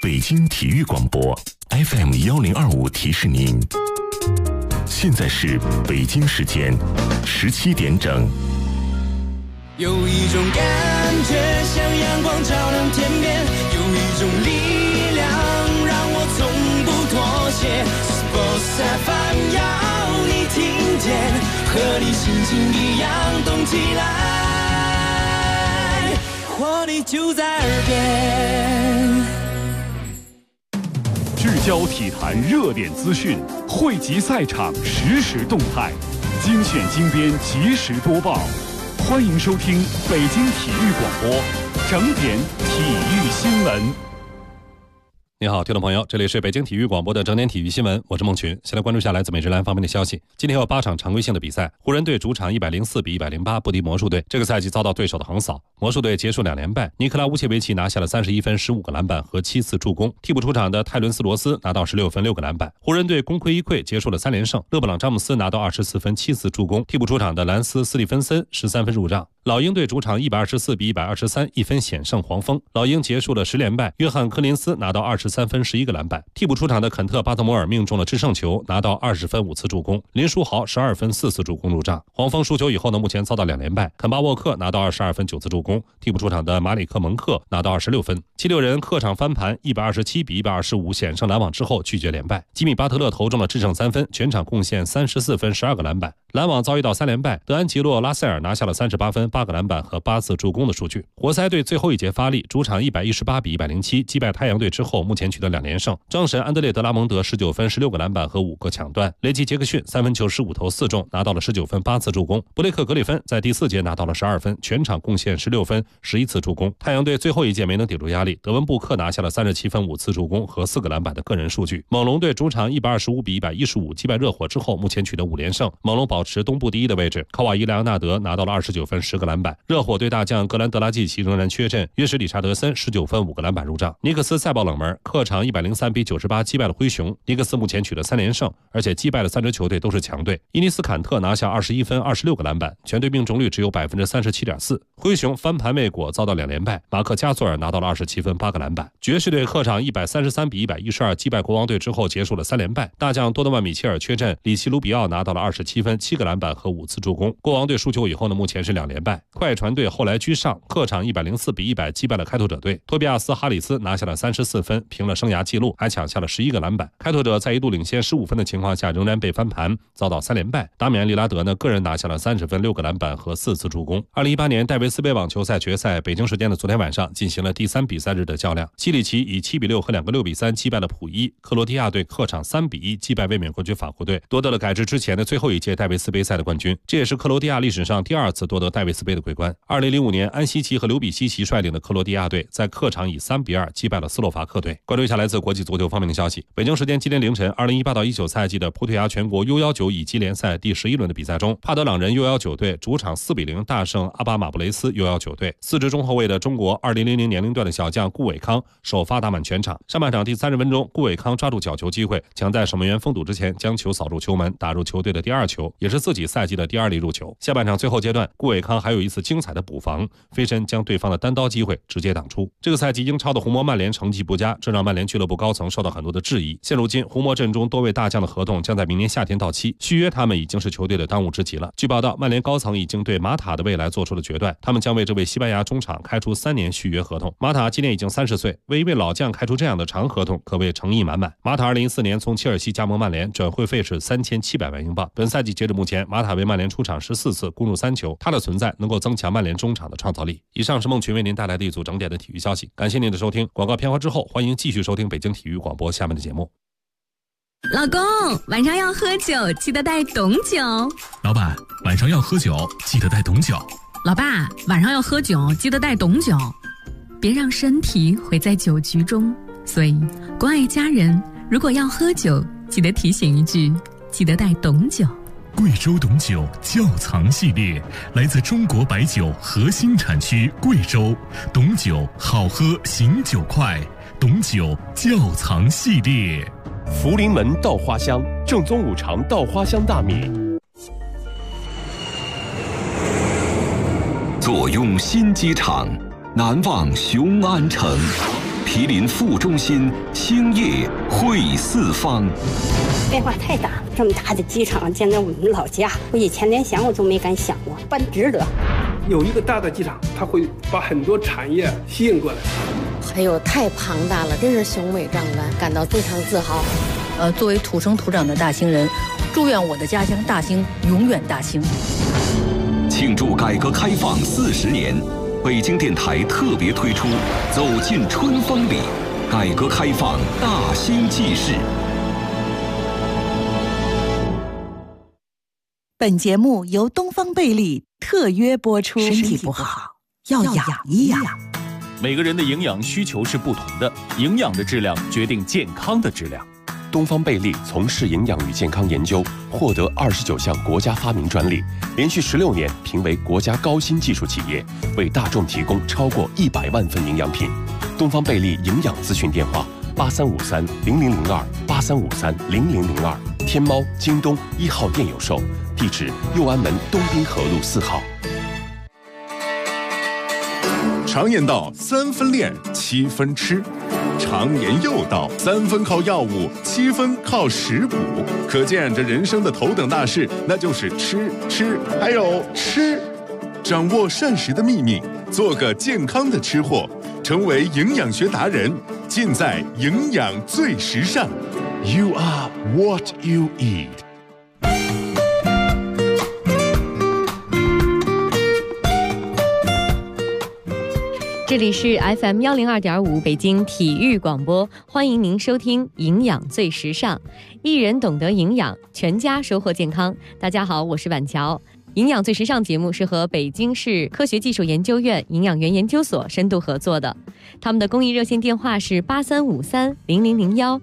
北京体育广播 FM1025提示您，现在是北京时间17点整。 有一种感觉像阳光照亮天边，有一种力量让我从不妥协。Sports FM 要你听见，和你心情一样动起来，活力就在耳边。 聚焦体坛热点资讯，汇集赛场实时动态，精选精编及时播报。欢迎收听北京体育广播整点体育新闻。 你好，听众朋友，这里是北京体育广播的整点体育新闻，我是孟群。先来关注下来自美职篮方面的消息。今天有8场常规性的比赛，湖人队主场104比108不敌魔术队，这个赛季遭到对手的横扫。魔术队结束2连败，尼克拉乌切维奇拿下了31分、15个篮板和7次助攻。替补出场的泰伦斯罗斯拿到16分、6个篮板。湖人队功亏一篑，结束了3连胜。勒布朗詹姆斯拿到24分、7次助攻。替补出场的兰斯斯蒂芬森13分入账。老鹰队主场124比123一分险胜黄蜂。老鹰结束了10连败，约翰科林斯拿到23分、11个篮板。替补出场的肯特巴特摩尔命中了制胜球，拿到20分、5次助攻。林书豪12分、4次助攻入账。黄蜂输球以后呢，目前遭到2连败。肯巴沃克拿到22分、9次助攻。替补出场的马里克蒙克拿到26分。76人客场翻盘127比125险胜篮网之后拒绝连败。吉米巴特勒投中了制胜3分，全场贡献34分、12个篮板。篮网遭遇到3连败，德安吉洛拉塞尔拿下了38分、8个篮板和8次助攻的数据。活塞队最后一节发力，主场118比107击败太阳队之后，目前取得2连胜。张神安德烈德拉蒙德19分、16个篮板和5个抢断。雷吉杰克逊3分球15投4中，拿到了19分、8次助攻。布雷克格里芬在第4节拿到了12分，全场贡献16分、11次助攻。太阳队最后一节没能顶住压力，德文布克拿下了37分、5次助攻和4个篮板的个人数据。猛龙队主场125比115击败热火之后，目前取得5连胜。猛龙保持东部第一的位置，考瓦伊莱昂纳德拿到了29分、10个篮板。热火队大将格兰德拉季奇仍然缺阵，约什理查德森19分、5个篮板入账。尼克斯赛爆冷门，客场103比98击败了灰熊。尼克斯目前取得3连胜，而且击败了3支球队都是强队。伊尼斯坎特拿下21分、26个篮板，全队命中率只有 37.4%。灰熊翻盘未果，遭到2连败。马克加索尔拿到了27分、8个篮板。爵士队客场133比112击败国王队之后结束了3连败。大将多诺万米切尔缺阵，里奇卢比奥拿到了27分、7个篮板和5次助攻。国王队输球以后呢，目前是2连败。快船队后来居上，客场104比100击败了开拓者队。托比亚斯哈里斯拿下了34分，平了生涯纪录，还抢下了11个篮板。开拓者在一度领先15分的情况下，仍然被翻盘，遭到3连败。达米安利拉德呢，个人拿下了30分、6个篮板和4次助攻。2018年戴维斯杯网球赛决赛，北京时间的昨天晚上进行了第3比赛日的较量。西里奇以7比6和2个6比3击败了普伊。克罗地亚队客场3比1击败卫冕冠军法国队，夺得了改制之前的最后一届戴维斯杯赛的冠军。这也是克罗地亚历史上第2次夺得戴维斯杯的桂冠。2005年，安西奇和刘比西奇率领的克罗地亚队在客场以3比2击败了斯洛伐克队。关注一下来自国际足球方面的消息。北京时间今天凌晨，2018到19赛季的葡萄牙全国 U19 乙级联赛第11轮的比赛中，帕德朗人 U19 队主场4比0大胜阿巴马布雷斯 U19 队。4支中后卫的中国2000年龄段的小将顾伟康首发打满全场。上半场第30分钟，顾伟康抓住角球机会，抢在守门员封堵之前将球扫入球门，打入球队的第2球，也是自己赛季的第2粒入球。下半场最后阶段，顾伟康还有一次精彩的补防，飞身将对方的单刀机会直接挡出。这个赛季英超的红魔曼联成绩不佳，这让曼联俱乐部高层受到很多的质疑。现如今，红魔阵中多位大将的合同将在明年夏天到期，续约他们已经是球队的当务之急了。据报道，曼联高层已经对马塔的未来做出了决断，他们将为这位西班牙中场开出3年续约合同。马塔今年已经30岁，为一位老将开出这样的长合同，可谓诚意满满。马塔2014年从切尔西加盟曼联，转会费是3700万英镑。本赛季截至目前，马塔为曼联出场14次，攻入3球，他的存在能够增强曼联中场的创造力。以上是孟群为您带来的一组整点的体育消息，感谢您的收听。广告片花之后，欢迎继续收听北京体育广播下面的节目。 老公，晚上要喝酒，记得带懂酒。 老板，晚上要喝酒，记得带懂酒。 老爸，晚上要喝酒，记得带懂酒。别让身体毁在酒局中。所以，关爱家人，如果要喝酒，记得提醒一句，记得带懂酒。 贵州董酒窖藏系列，来自中国白酒核心产区贵州，董酒好喝，醒酒快，董酒窖藏系列。 福临门稻花香，正宗五常稻花香大米。 坐拥新机场，难忘雄安城。 毗邻副中心，星夜会四方。 变化太大，这么大的机场建在我们老家，我以前连想我都没敢想过，办值得。 有一个大的机场，它会把很多产业吸引过来。 哎呦，太庞大了，真是雄伟壮观，感到非常自豪。 作为土生土长的大兴人，祝愿我的家乡大兴永远大兴。 庆祝改革开放40年，北京电台特别推出《走进春风里》，改革开放大兴纪事。 本节目由东方贝利特约播出。身体不好要养一养。 每个人的营养需求是不同的，营养的质量决定健康的质量。东方贝利从事营养与健康研究，获得29项国家发明专利，连续16年评为国家高新技术企业，为大众提供超过100万份营养品。东方贝利营养咨询电话8353-0002，8353-0002，天猫、京东1号店有售，地址右安门东滨河路4号。 常言道3分练7分吃，常言又道3分靠药物7分靠食补，可见这人生的头等大事那就是吃还有吃。掌握膳食的秘密，做个健康的吃货，成为营养学达人，尽在营养最时尚。 You are what you eat。 这里是 FM 102.5北京体育广播，欢迎您收听营养最时尚，一人懂得营养，全家收获健康。大家好，我是婉乔。营养最时尚节目是和北京市科学技术研究院营养员研究所深度合作的，他们的公益热线电话是8353-0001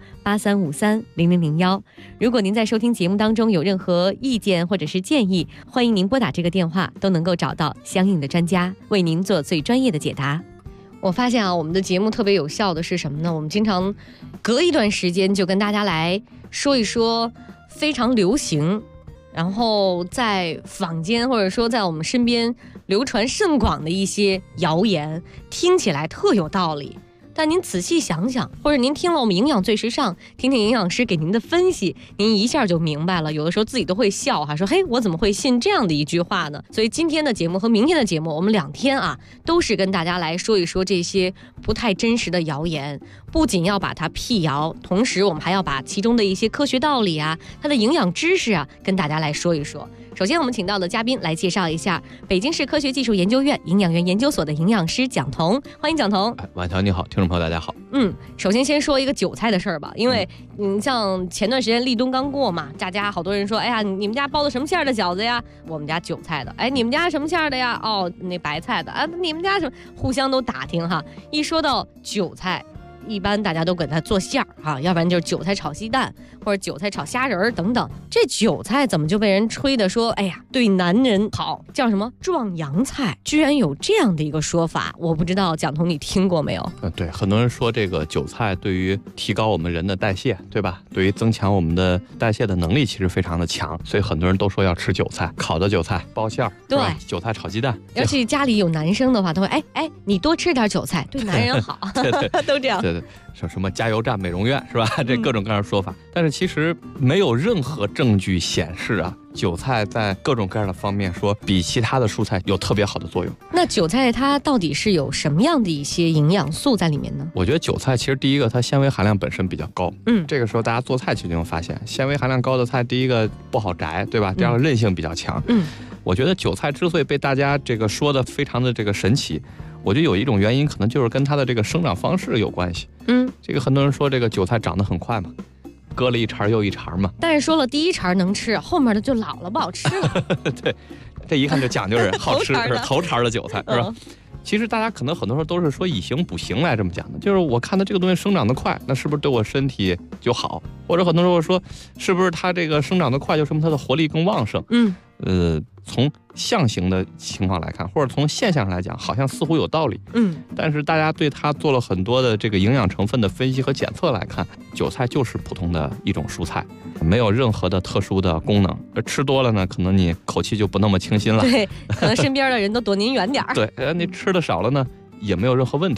8353-0001。如果您在收听节目当中有任何意见或者是建议，欢迎您拨打这个电话，都能够找到相应的专家为您做最专业的解答。我发现啊，我们的节目特别有效的是什么呢？我们经常隔一段时间就跟大家来说一说非常流行，然后在坊间或者说在我们身边流传甚广的一些谣言，听起来特有道理，但您仔细想想，或者您听了我们营养最时尚，听听营养师给您的分析，您一下就明白了。有的时候自己都会笑哈，说嘿，我怎么会信这样的一句话呢？所以今天的节目和明天的节目，我们2天啊，都是跟大家来说一说这些不太真实的谣言，不仅要把它辟谣，同时我们还要把其中的一些科学道理啊，它的营养知识啊，跟大家来说一说。首先我们请到的嘉宾来介绍一下北京市科学技术研究院营养员研究所的营养师蒋彤，欢迎蒋彤。 晚上你好，听众朋友大家好。 首先说一个韭菜的事儿吧，因为像前段时间立冬刚过嘛，大家好多人说，哎呀，你们家包的什么馅儿的饺子呀？我们家韭菜的。哎，你们家什么馅儿的呀？哦，那白菜的啊，你们家什么？互相都打听哈。一说到韭菜，一般大家都给它做馅儿啊，要不然就是韭菜炒鸡蛋或者韭菜炒虾仁等等。这韭菜怎么就被人吹的说，哎呀，对男人好，叫什么壮阳菜？居然有这样的一个说法，我不知道蒋彤你听过没有？ 对，很多人说这个韭菜对于提高我们人的代谢，对吧？对于增强我们的代谢的能力其实非常的强，所以很多人都说要吃韭菜，烤的韭菜包馅儿，对，韭菜炒鸡蛋。 尤其家里有男生的话，都会哎，你多吃点韭菜，对男人好，对都这样。 对，什么加油站、美容院是吧？这各种各样的说法，但是其实没有任何证据显示啊，韭菜在各种各样的方面说比其他的蔬菜有特别好的作用。 那韭菜它到底是有什么样的一些营养素在里面呢？ 我觉得韭菜其实第一个它纤维含量本身比较高，这个时候大家做菜其实就能发现，纤维含量高的菜，第一个不好摘，对吧？第二个韧性比较强。我觉得韭菜之所以被大家这个说的非常的这个神奇，我觉得有一种原因可能就是跟它的这个生长方式有关系。这个很多人说这个韭菜长得很快嘛，割了一茬又一茬嘛。 但是说了第一茬能吃，后面的就老了不好吃了。 对，这一看就讲究人好吃，是头茬的韭菜，是吧？其实大家可能很多时候都是说以形补形来这么讲的，就是我看它这个东西生长得快，那是不是对我身体就好？或者很多时候说，是不是它这个生长得快就说明它的活力更旺盛？从象形的情况来看，或者从现象上来讲，好像似乎有道理。但是大家对它做了很多的这个营养成分的分析和检测来看，韭菜就是普通的一种蔬菜，没有任何的特殊的功能。吃多了呢，可能你口气就不那么清新了。 对，可能身边的人都躲您远点儿。 对，你吃的少了呢，也没有任何问题。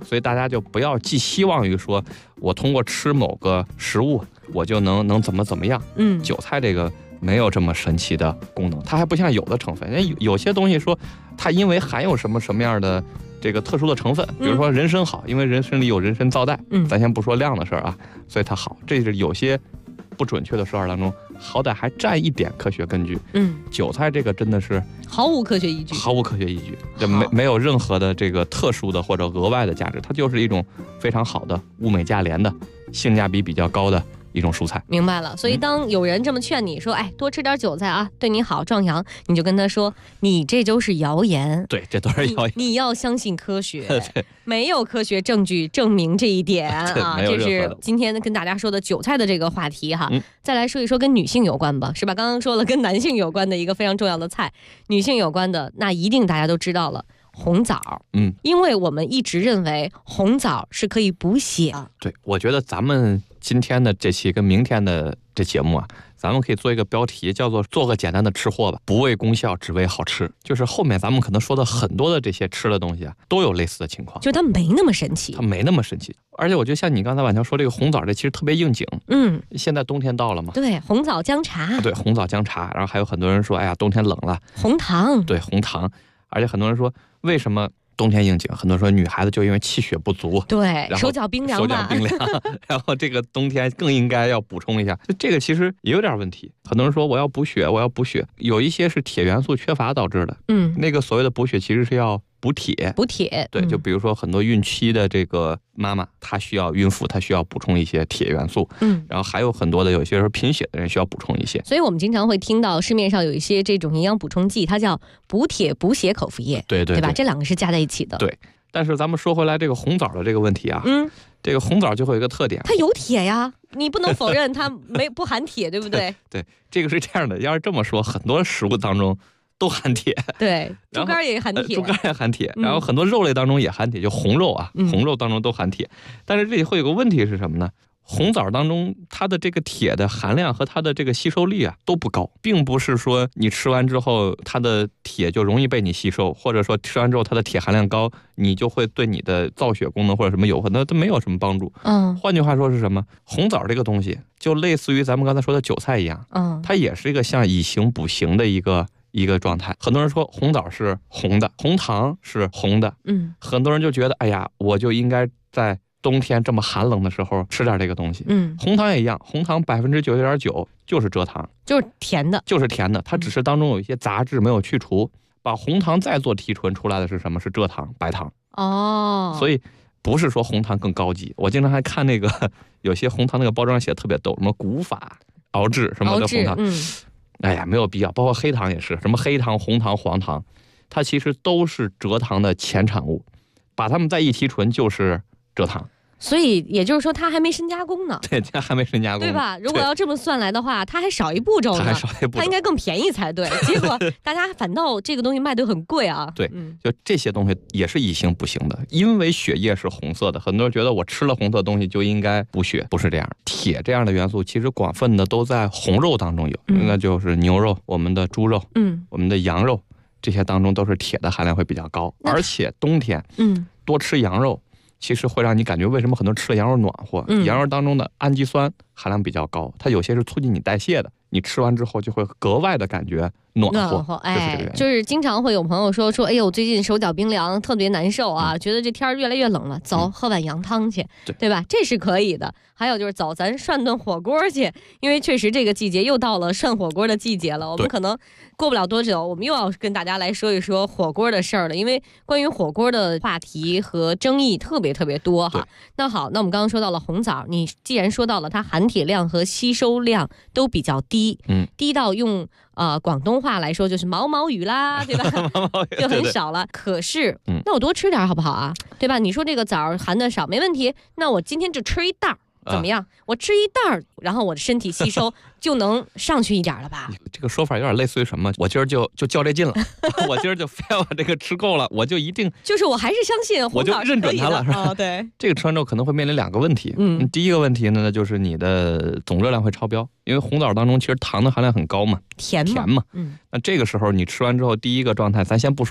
所以大家就不要寄希望于说我通过吃某个食物我就能怎么样。韭菜这个没有这么神奇的功能，它还不像有的成分，有些东西说它因为含有什么样的这个特殊的成分，比如说人参好，因为人参里有人参皂苷，咱先不说量的事儿啊，所以它好。这是有些不准确的说法当中，好歹还占一点科学根据。韭菜这个真的是毫无科学依据， 这没有任何的这个特殊的或者额外的价值，它就是一种非常好的物美价廉的性价比比较高的一种蔬菜。 明白了。所以当有人这么劝你说多吃点韭菜啊，对你好壮阳，你就跟他说你这都是谣言。 对，这都是谣言， 你要相信科学没有科学证据证明这一点啊。这是今天跟大家说的韭菜的这个话题哈。再来说一说跟女性有关吧，是吧？刚刚说了跟男性有关的一个非常重要的菜，女性有关的那一定大家都知道了，红枣。因为我们一直认为红枣是可以补血。 对，我觉得咱们今天的这期跟明天的这节目啊，咱们可以做一个标题，叫做做个简单的吃货吧，不为功效，只为好吃。就是后面咱们可能说的很多的这些吃的东西啊，都有类似的情况， 就它没那么神奇， 而且我觉得像你刚才婉乔说这个红枣，这其实特别应景。现在冬天到了嘛， 对，红枣姜茶， 对，红枣姜茶。然后还有很多人说，哎呀，冬天冷了， 红糖， 对，红糖。而且很多人说，为什么冬天应景？很多人说女孩子就因为气血不足， 对，手脚冰凉吧， 然后这个冬天更应该要补充一下。这个其实也有点问题。很多人说我要补血，有一些是铁元素缺乏导致的。那个所谓的补血其实是要补铁。对，就比如说很多孕期的这个妈妈，她需要孕妇，她需要补充一些铁元素。然后还有很多的有些时候贫血的人需要补充一些。 所以我们经常会听到市面上有一些这种营养补充剂，它叫补铁补血口服液， 对吧？这两个是加在一起的。 对，但是咱们说回来这个红枣的这个问题啊，这个红枣就会有一个特点， 它有铁呀，你不能否认它不含铁，对不对？ 对，这个是这样的，要是这么说，很多食物当中都含铁， 对，猪肝也含铁， 然后很多肉类当中也含铁，就红肉啊，红肉当中都含铁。但是这里会有个问题是什么呢？红枣当中它的这个铁的含量和它的这个吸收力啊都不高，并不是说你吃完之后它的铁就容易被你吸收，或者说吃完之后它的铁含量高，你就会对你的造血功能或者什么有可能都没有什么帮助。换句话说是什么？红枣这个东西就类似于咱们刚才说的韭菜一样，它也是一个像以形补形的一个状态。很多人说红枣是红的，红糖是红的，很多人就觉得哎呀，我就应该在冬天这么寒冷的时候吃点这个东西。红糖也一样，红糖99.9%就是蔗糖， 就是甜的， 它只是当中有一些杂质没有去除，把红糖再做提纯出来的是什么？是蔗糖，白糖。所以不是说红糖更高级。我经常还看那个有些红糖那个包装写的特别逗，什么古法熬制什么的红糖，哎呀，没有必要。包括黑糖也是，什么黑糖、红糖、黄糖，它其实都是蔗糖的前产物，把它们再一提纯就是蔗糖。 所以也就是说它还没深加工呢。 对，它还没深加工， 对吧？如果要这么算来的话，它还少一步骤呢，它应该更便宜才对。结果大家反倒这个东西卖得很贵啊。 对，就这些东西也是以形补形的，因为血液是红色的，很多人觉得我吃了红色的东西就应该补血，不是这样。铁这样的元素其实广泛的都在红肉当中有，那就是牛肉、我们的猪肉、我们的羊肉，这些当中都是铁的含量会比较高。而且冬天多吃羊肉，其实会让你感觉为什么很多人吃了羊肉暖和。羊肉当中的氨基酸含量比较高，它有些是促进你代谢的，你吃完之后就会格外的感觉暖和。 就是经常会有朋友说哎呦，最近手脚冰凉，特别难受啊，觉得这天越来越冷了，走，喝碗羊汤去，对吧？这是可以的。还有就是走，咱涮顿火锅去，因为确实这个季节又到了涮火锅的季节了。我们可能过不了多久，我们又要跟大家来说一说火锅的事儿了，因为关于火锅的话题和争议特别多哈。那好，那我们刚刚说到了红枣，你既然说到了它含铁量和吸收量都比较低，低到用广东话来说就是毛毛雨啦，对吧？就很少了。可是那我多吃点好不好啊？对吧？你说这个枣含的少没问题，那我今天就吃一袋怎么样？我吃一袋，然后我的身体吸收就能上去一点了吧？ 这个说法有点类似于什么？我今儿就较这劲了，我今儿就非要把这个吃够了，我就一定就是我还是相信红枣， 我就认准它了，是吧？ 对， 这个吃完之后可能会面临两个问题。第一个问题呢，就是你的总热量会超标，因为红枣当中其实糖的含量很高嘛， 甜嘛。那这个时候你吃完之后，第一个状态，咱先不说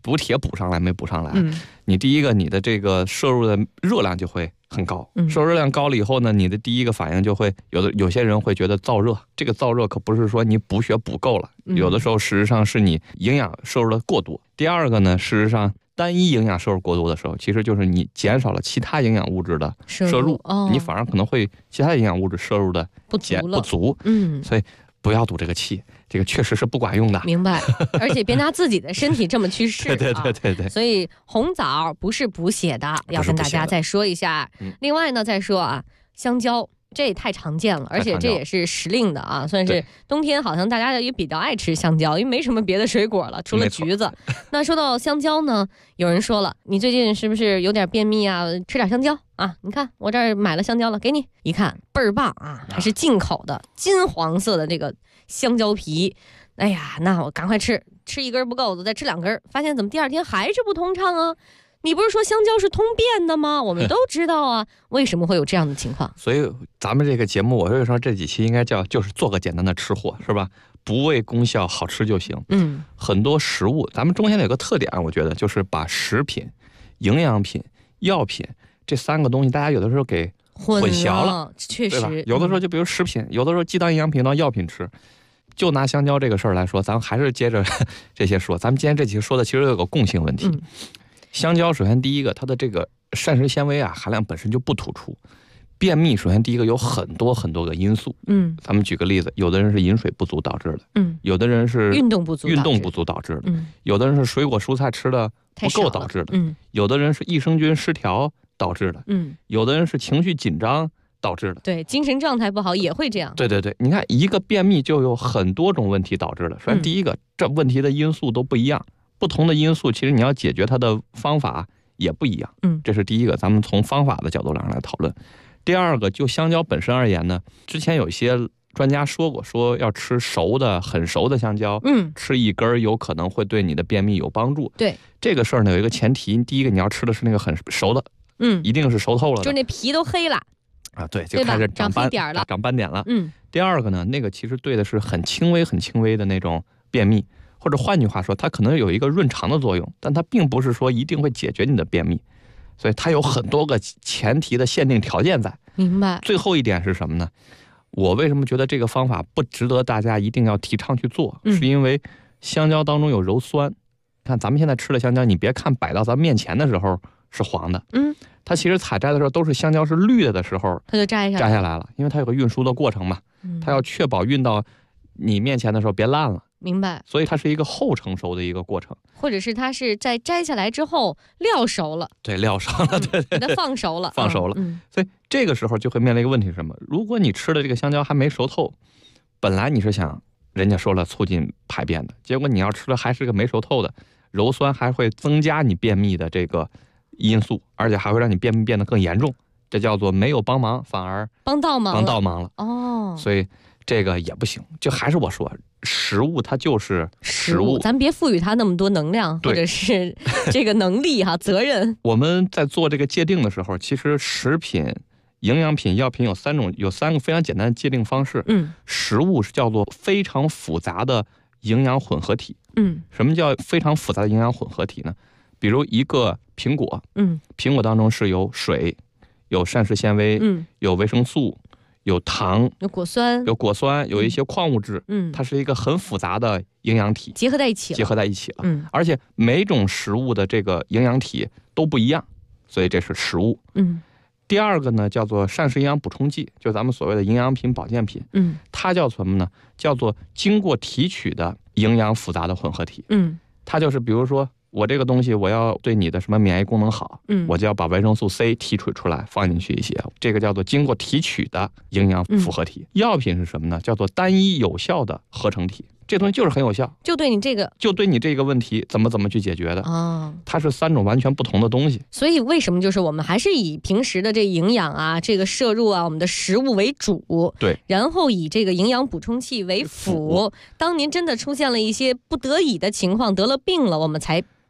补铁补上来没补上来，你第一个你的这个摄入的热量就会很高，摄入热量高了以后呢，你的第一个反应就会有些人会觉得燥热，这个燥热可不是说你补血补够了，有的时候事实上是你营养摄入的过多。第二个呢，事实上单一营养摄入过多的时候，其实就是你减少了其他营养物质的摄入，你反而可能会其他营养物质摄入的不足，所以不要赌这个气，这个确实是不管用的。 明白，而且别拿自己的身体这么去试。 对。 所以红枣不是补血的，要跟大家再说一下。另外呢，再说啊，香蕉。这也太常见了，而且这也是时令的啊，算是冬天好像大家也比较爱吃香蕉，因为没什么别的水果了，除了橘子。那说到香蕉呢，有人说了，你最近是不是有点便秘啊？吃点香蕉啊！你看我这儿买了香蕉了，给你，一看倍儿棒啊，还是进口的金黄色的这个香蕉皮。哎呀，那我赶快吃一根不够，我再吃2根，发现怎么第2天还是不通畅啊？你不是说香蕉是通便的吗？我们都知道啊，为什么会有这样的情况？ 所以咱们这个节目，我会说这几期应该就是做个简单的吃货，是吧？不为功效，好吃就行。很多食物，咱们中间有个特点，我觉得就是把食品、营养品、药品这3个东西，大家有的时候给混淆了， 确实。 有的时候就比如食品，有的时候既当营养品当药品吃。就拿香蕉这个事儿来说，咱们还是接着这些说。咱们今天这期说的其实有个共性问题。香蕉首先第一个，它的这个膳食纤维啊含量本身就不突出。便秘首先第一个有很多个因素。咱们举个例子，有的人是饮水不足导致的，有的人是运动不足导致的，有的人是水果蔬菜吃的不够导致的，有的人是益生菌失调导致的，有的人是情绪紧张导致的， 对，精神状态不好也会这样。 对，你看一个便秘就有很多种问题导致的。首先第一个，这问题的因素都不一样。不同的因素，其实你要解决它的方法也不一样。这是第一个，咱们从方法的角度上来讨论。第二个，就香蕉本身而言呢，之前有一些专家说过，说要吃熟的、很熟的香蕉，吃1根有可能会对你的便秘有帮助。 对， 这个事儿呢有一个前提，第一个你要吃的是那个很熟的，一定是熟透了的， 就是那皮都黑了啊，对，就开始长斑点了，长斑点了。第二个呢，那个其实对的是很轻微的那种便秘。或者换句话说，它可能有一个润肠的作用，但它并不是说一定会解决你的便秘，所以它有很多个前提的限定条件在。 明白。 最后一点是什么呢？我为什么觉得这个方法不值得大家一定要提倡去做？是因为香蕉当中有鞣酸。看咱们现在吃的香蕉，你别看摆到咱面前的时候是黄的，它其实采摘的时候都是香蕉是绿的时候， 它就摘下来了， 因为它有个运输的过程嘛，它要确保运到你面前的时候别烂了。 明白， 所以它是一个后成熟的一个过程， 或者是它是在摘下来之后料熟了， 对，料熟了，对， 给它放熟了， 所以这个时候就会面临一个问题是什么？如果你吃的这个香蕉还没熟透，本来你是想人家说了促进排便的，结果你要吃的还是个没熟透的，鞣酸还会增加你便秘的这个因素，而且还会让你便秘变得更严重，这叫做没有帮忙，反而帮倒忙了。所以这个也不行，就还是我说，食物它就是食物， 咱别赋予它那么多能量或者是这个能力责任。 我们在做这个界定的时候，其实食品、营养品、药品有3个非常简单的界定方式。食物是叫做非常复杂的营养混合体。什么叫非常复杂的营养混合体呢？比如一个苹果，苹果当中是有水、有膳食纤维、有维生素、有糖、 有果酸、 有一些矿物质，它是一个很复杂的营养体， 结合在一起了。 而且每种食物的这个营养体都不一样，所以这是食物。第二个呢，叫做膳食营养补充剂，就咱们所谓的营养品、保健品。它叫什么呢？叫做经过提取的营养复杂的混合体。它就是比如说，我这个东西我要对你的什么免疫功能好，我就要把维生素 C 提取出来放进去一些，这个叫做经过提取的营养复合体。药品是什么呢？叫做单一有效的合成体，这东西就是很有效， 就对你这个问题怎么去解决的它是3种完全不同的东西。 所以为什么就是我们还是以平时的这营养啊，这个摄入啊，我们的食物为主， 对， 然后以这个营养补充剂为辅。当您真的出现了一些不得已的情况，得了病了，我们才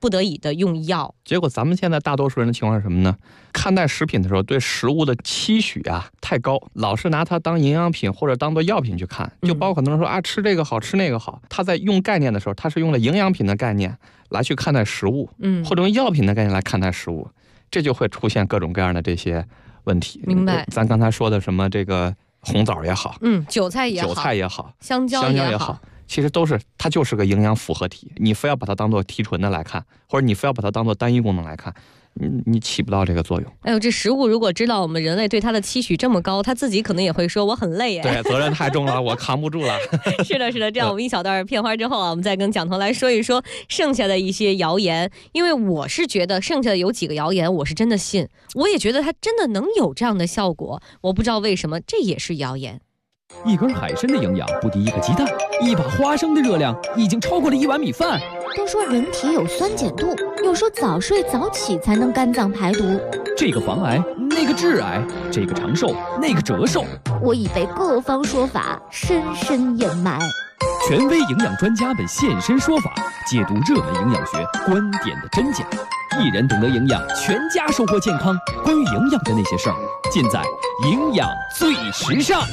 不得已的用药。 结果咱们现在大多数人的情况是什么呢？看待食品的时候，对食物的期许啊太高，老是拿它当营养品或者当做药品去看，就包括很多人说啊吃这个好吃那个好，他在用概念的时候，他是用了营养品的概念来去看待食物，或者用药品的概念来看待食物，这就会出现各种各样的这些问题。 明白？ 咱刚才说的什么这个红枣也好， 韭菜也好，香蕉也好。 其实它就是个营养复合体，你非要把它当做提纯的来看，或者你非要把它当做单一功能来看，你起不到这个作用。 哎呦，这食物如果知道我们人类对它的期许这么高，它自己可能也会说我很累哎。 对，责任太重了，我扛不住了。 是的，这样我们一小段片花之后啊，我们再跟蒋彤来说一说剩下的一些谣言。因为我是觉得剩下的有几个谣言我是真的信，我也觉得它真的能有这样的效果，我不知道为什么这也是谣言。 一根海参的营养不敌一个鸡蛋，一把花生的热量已经超过了1碗米饭。 都说人体有酸碱度，又说早睡早起才能肝脏排毒。 这个防癌，那个致癌，这个长寿，那个折寿。 我已被各方说法深深掩埋。 权威营养专家们现身说法，解读热门营养学观点的真假。一人懂得营养，全家收获健康。关于营养的那些事儿，尽在营养最时尚。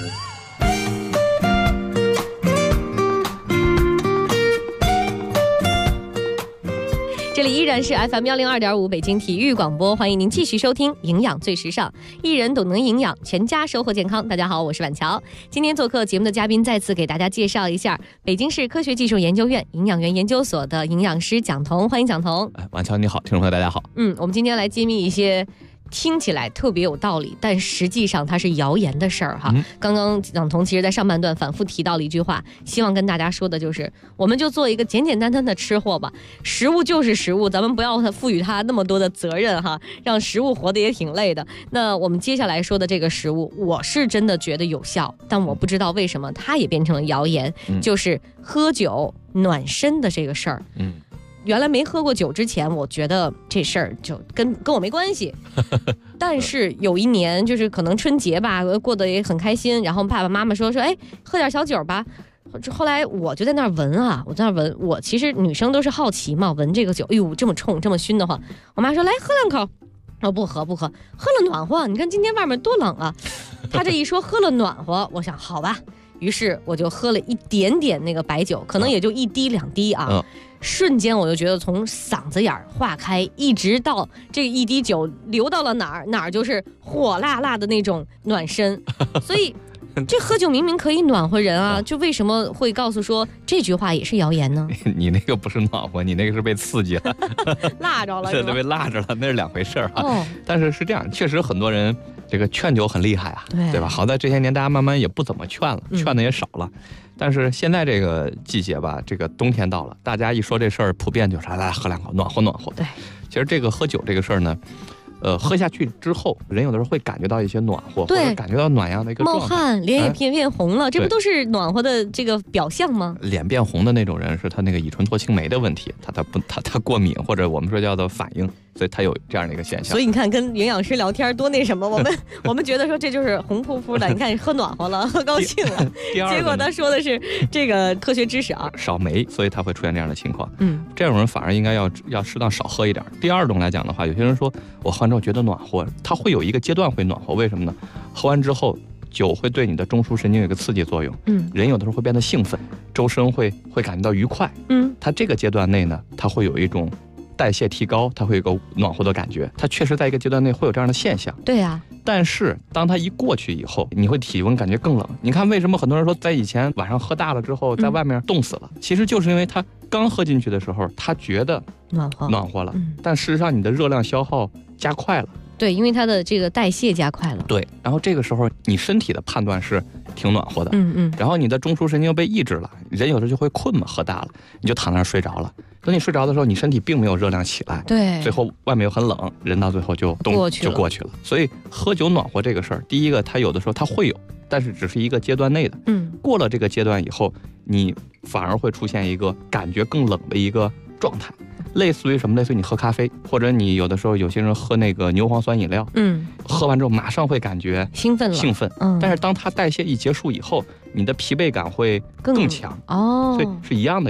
这里依然是 FM102.5 北京体育广播，欢迎您继续收听营养最时尚，一人懂能营养，全家收获健康。大家好，我是婉乔。今天做客节目的嘉宾再次给大家介绍一下北京市科学技术研究院营养园研究所的营养师蒋彤，欢迎蒋彤。 婉乔你好，听众朋友大家好。 我们今天来揭秘一些听起来特别有道理，但实际上它是谣言的事儿哈。刚刚蒋彤其实在上半段反复提到了一句话，希望跟大家说的就是，我们就做一个简简单单的吃货吧。食物就是食物，咱们不要赋予它那么多的责任哈，让食物活得也挺累的。那我们接下来说的这个食物，我是真的觉得有效，但我不知道为什么它也变成了谣言，就是喝酒暖身的这个事儿。原来没喝过酒之前，我觉得这事儿就跟我没关系。但是有一年，就是可能春节吧，过得也很开心，然后爸爸妈妈说，哎，喝点小酒吧。后来我就在那儿闻啊，我其实女生都是好奇嘛，闻这个酒，哎呦，这么冲，这么熏的慌。我妈说，来喝两口。不喝，喝了暖和。你看今天外面多冷啊。她这一说喝了暖和，我想好吧。于是我就喝了一点点那个白酒，可能也就1滴2滴啊。瞬间我就觉得从嗓子眼化开，一直到这1滴酒流到了哪儿就是火辣辣的那种暖身。所以这喝酒明明可以暖和人啊，就为什么会告诉说这句话也是谣言呢？ 你那个不是暖和，你那个是被刺激了， 辣着了， 对，被辣着了，那是2回事啊。但是这样，确实很多人这个劝酒很厉害啊，对吧？好在这些年大家慢慢也不怎么劝了，劝的也少了。但是现在这个季节吧，这个冬天到了，大家一说这事儿，普遍就是来喝2口，暖和。对，其实这个喝酒这个事儿呢，喝下去之后，人有的时候会感觉到一些暖和，或者感觉到暖阳的一个状态， 冒汗，脸也变红了，这不都是暖和的这个表象吗？ 脸变红的那种人是他那个乙醇唑氢酶的问题，他过敏，或者我们说叫做反应。所以它有这样的一个现象。 所以你看，跟营养师聊天多那什么，我们觉得说这就是红扑扑的，你看喝暖和了，喝高兴了。结果他说的是这个科学知识啊， 少酶，所以他会出现这样的情况。这种人反而应该要适当少喝一点。第二种来讲的话，有些人说我喝完之后觉得暖和，他会有一个阶段会暖和，为什么呢？喝完之后，酒会对你的中枢神经有一个刺激作用，人有的时候会变得兴奋，周身会感觉到愉快。他这个阶段内呢，他会有一种代谢提高，它会有个暖和的感觉，它确实在一个阶段内会有这样的现象。 对呀， 但是当它一过去以后，你会体温感觉更冷。你看为什么很多人说在以前晚上喝大了之后在外面冻死了，其实就是因为他刚喝进去的时候他觉得暖和了，但事实上你的热量消耗加快了。 对，因为它的这个代谢加快了。 对，然后这个时候你身体的判断是挺暖和的，然后你的中枢神经被抑制了，人有的时候就会困嘛，喝大了你就躺那儿睡着了。等你睡着的时候，你身体并没有热量起来， 对， 最后外面又很冷，人到最后就过去了。所以喝酒暖和这个事儿，第一个它有的时候它会有，但是只是一个阶段内的，过了这个阶段以后，你反而会出现一个感觉更冷的一个状态。类似于什么？类似于你喝咖啡，或者你有的时候有些人喝那个牛磺酸饮料，喝完之后马上会感觉兴奋， 但是当它代谢一结束以后，你的疲惫感会更强哦， 所以是一样的原理。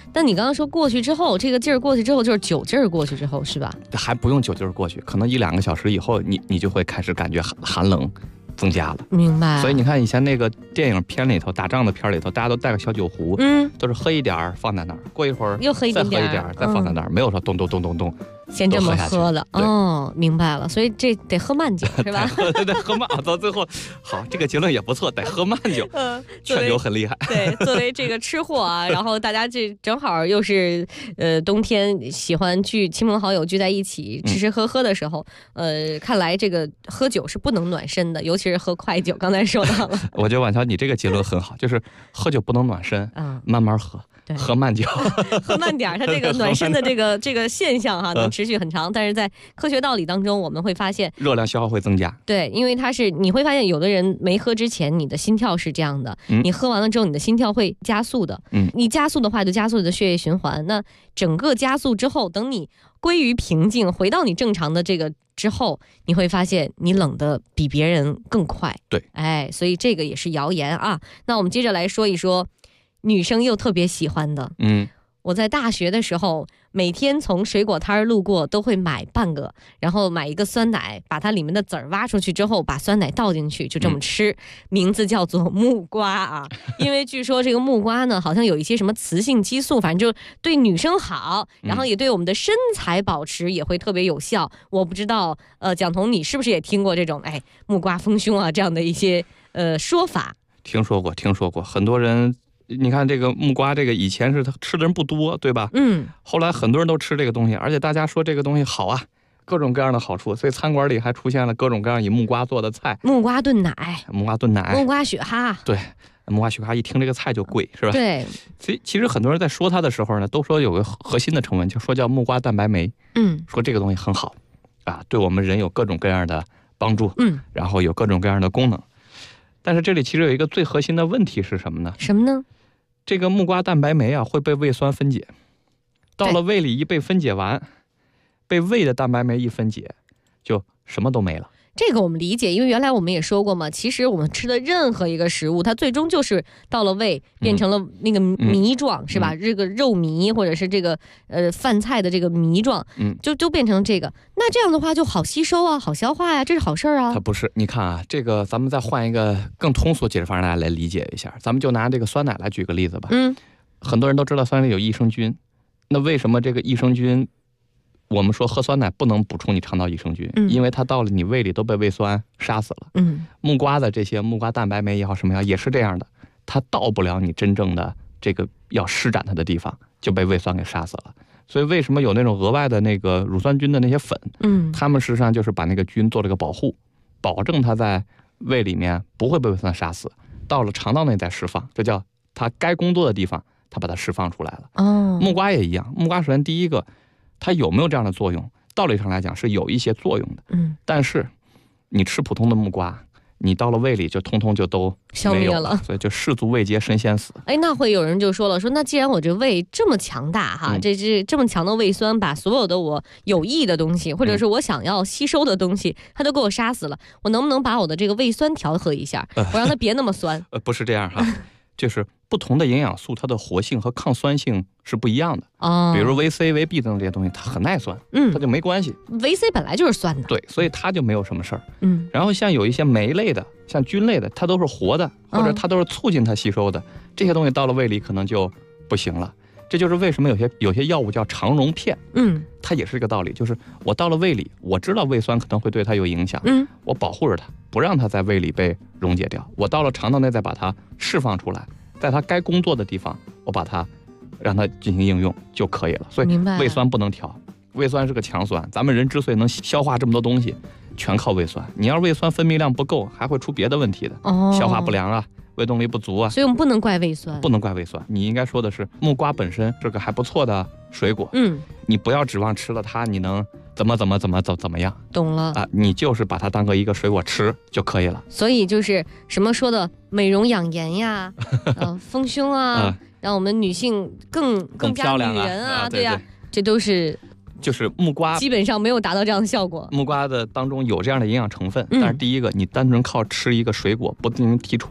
但你刚刚说过去之后，这个劲儿过去之后，就是酒劲儿过去之后，是吧？ 还不用酒劲儿过去，可能1-2个小时以后，你就会开始感觉寒冷增加了。 明白。 所以你看以前那个电影片里头，打仗的片里头，大家都带个小酒壶，都是喝一点放在那儿，过一会儿又喝一点， 再喝一点，再放在那儿，没有说咚咚咚咚咚。 先这么喝的哦，明白了，所以这得喝慢酒是吧？ 得喝慢，到最后好，这个结论也不错，得喝慢酒。劝酒很厉害。 对，作为这个吃货啊，然后大家这正好又是冬天喜欢聚亲朋好友聚在一起吃吃喝喝的时候，看来这个喝酒是不能暖身的，尤其是喝快酒。刚才说到了， 我觉得婉乔你这个结论很好，就是喝酒不能暖身，慢慢喝。喝慢酒， 喝慢点，它这个暖身的这个现象哈，能持续很长。但是在科学道理当中，我们会发现热量消耗会增加。 对，因为你会发现，有的人没喝之前，你的心跳是这样的，你喝完了之后，你的心跳会加速的。你加速的话，就加速你的血液循环。那整个加速之后，等你归于平静，回到你正常的这个之后，你会发现你冷的比别人更快。 对， 所以这个也是谣言啊。那我们接着来说一说。女生又特别喜欢的，我在大学的时候，每天从水果摊路过都会买半个，然后买一个酸奶，把它里面的籽儿挖出去之后，把酸奶倒进去，就这么吃。名字叫做木瓜啊，因为据说这个木瓜呢，好像有一些什么雌性激素，反正就对女生好，然后也对我们的身材保持也会特别有效。我不知道，蒋彤，你是不是也听过这种木瓜丰胸啊这样的一些说法？ 听说过，很多人。你看这个木瓜，这个以前是他吃的人不多，对吧？后来很多人都吃这个东西，而且大家说这个东西好啊，各种各样的好处，所以餐馆里还出现了各种各样以木瓜做的菜， 木瓜炖奶、 木瓜雪蛤。 对，木瓜雪蛤一听这个菜就贵，是吧？ 对。 所以其实很多人在说它的时候呢，都说有个核心的成分，就说叫木瓜蛋白酶。说这个东西很好啊，对我们人有各种各样的帮助。然后有各种各样的功能。但是这里其实有一个最核心的问题是什么呢？ 什么呢？ 这个木瓜蛋白酶啊会被胃酸分解，到了胃里一被分解完，被胃的蛋白酶一分解，就什么都没了。 这个我们理解，因为原来我们也说过嘛，其实我们吃的任何一个食物，它最终就是到了胃变成了那个糜状，是吧？这个肉糜或者是这个饭菜的这个糜状，就变成这个。那这样的话就好吸收啊，好消化呀，这是好事啊。 它不是，你看啊，这个咱们再换一个更通俗解释方式，大家来理解一下。咱们就拿这个酸奶来举个例子吧。很多人都知道酸奶里有益生菌，那为什么这个益生菌？我们说喝酸奶不能补充你肠道益生菌，因为它到了你胃里都被胃酸杀死了。木瓜的这些木瓜蛋白酶也好什么也好也是这样的，它到不了你真正的这个要施展它的地方，就被胃酸给杀死了。所以为什么有那种额外的那个乳酸菌的那些粉，他们实际上就是把那个菌做了个保护，保证它在胃里面不会被胃酸杀死，到了肠道内再释放，这叫它该工作的地方它把它释放出来了。木瓜也一样，木瓜首先第一个它有没有这样的作用？道理上来讲是有一些作用的，但是你吃普通的木瓜，你到了胃里就通通就都消灭了， 所以就士卒未捷身先死。 那会有人就说了，说那既然我这胃这么强大哈，这么强的胃酸把所有的我有益的东西，或者是我想要吸收的东西，它都给我杀死了，我能不能把我的这个胃酸调和一下，我让它别那么酸？ 不是这样哈。就是不同的营养素，它的活性和抗酸性是不一样的。比如维 C、维 B 等这些东西，它很耐酸，它就没关系。 维 C 本来就是酸的， 对，所以它就没有什么事儿。然后像有一些酶类的，像菌类的，它都是活的，或者它都是促进它吸收的，这些东西到了胃里可能就不行了。这就是为什么有些药物叫肠溶片，它也是这个道理，就是我到了胃里，我知道胃酸可能会对它有影响，我保护着它，不让它在胃里被溶解掉，我到了肠道内再把它释放出来，在它该工作的地方，我把它让它进行应用就可以了。所以胃酸不能调，胃酸是个强酸，咱们人之所以能消化这么多东西，全靠胃酸。你要是胃酸分泌量不够，还会出别的问题的，消化不良啊，胃动力不足啊。 所以我们不能怪胃酸， 不能怪胃酸。你应该说的是木瓜本身是个还不错的水果，你不要指望吃了它你能怎么样。 懂了啊， 你就是把它当个一个水果吃就可以了。 所以就是什么说的美容养颜呀，丰胸啊，让我们女性更加女人啊，对呀，这都是。 就是木瓜基本上没有达到这样的效果。 木瓜的当中有这样的营养成分，但是第一个，你单纯靠吃一个水果不进行提纯，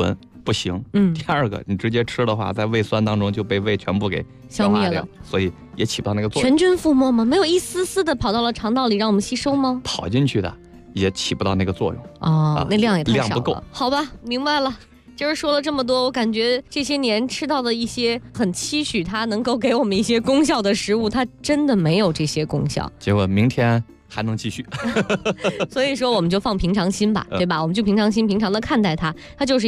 不行。第二个，你直接吃的话，在胃酸当中就被胃全部给消灭了，所以也起不到那个作用。 全军覆没吗？没有一丝丝的跑到了肠道里让我们吸收吗？ 跑进去的也起不到那个作用。 那量也太少了， 量不够。 好吧，明白了。今儿说了这么多，我感觉这些年吃到的一些很期许它能够给我们一些功效的食物，它真的没有这些功效。 结果明天还能继续。 所以说我们就放平常心吧，对吧？我们就平常心平常的看待它，它就是